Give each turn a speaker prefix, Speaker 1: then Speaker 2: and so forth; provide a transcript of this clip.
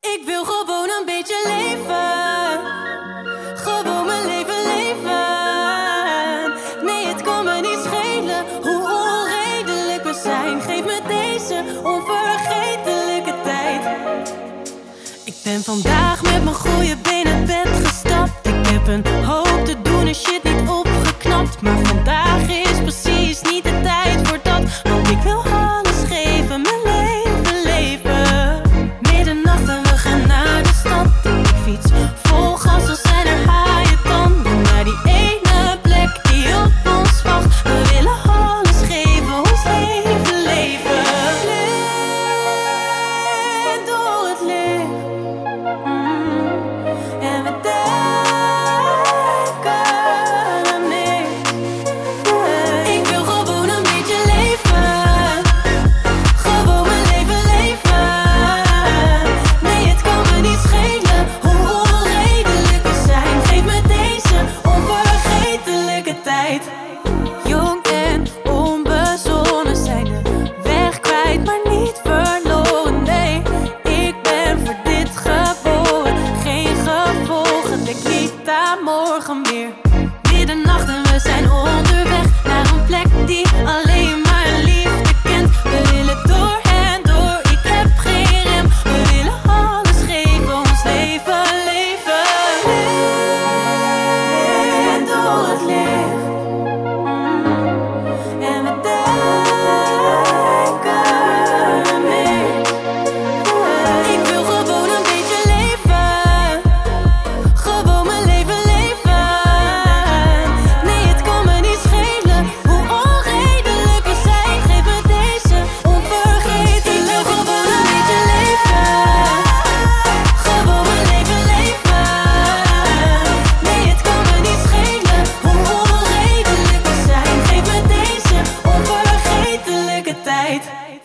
Speaker 1: Ik wil gewoon een beetje leven. Gewoon mijn leven leven. Nee, het kan me niet schelen hoe onredelijk we zijn. Geef me deze onvergetelijke tijd. Ik ben vandaag met mijn goede been het bed gestapt. Ik heb een hoop te doen en shit niet opgeknapt. Maar vandaag is precies niet de tijd voor dat. Want ik wil alles geven, mijn leven leven. Middernacht en we gaan naar de stad. Ik fiets vol gas, als zijn er haaientanden. Naar die ene plek die op ons wacht. We willen alles geven, ons leven leven. Blind door het licht. En we denken aan niks. Ik wil gewoon een beetje leven. Gewoon mijn leven leven. Nee, het kan me niet schelen hoe onredelijk we zijn. Geef me deze onvergetelijke tijd. Jong en onbezonnen zijn de weg kwijt, maar niet verloren. Nee, ik ben voor dit geboren. Geen gevolgen, denk niet aan morgen meer. Middernacht en we zijn onderweg naar een plek die alleen maar liefde kent. We willen door en door, ik heb geen rem. We willen alles geven, ons leven leven. Blind door het licht. En we denken aan niks. Ik wil gewoon een beetje leven. Gewoon mijn leven leven. Nee, het kan me niet schelen hoe onredelijk we zijn. Geef me deze onvergetelijke. Ik wil gewoon een beetje leven. Gewoon mijn leven leven. Nee, het kan me niet schelen hoe onredelijk we zijn. Geef me deze onvergetelijke tijd.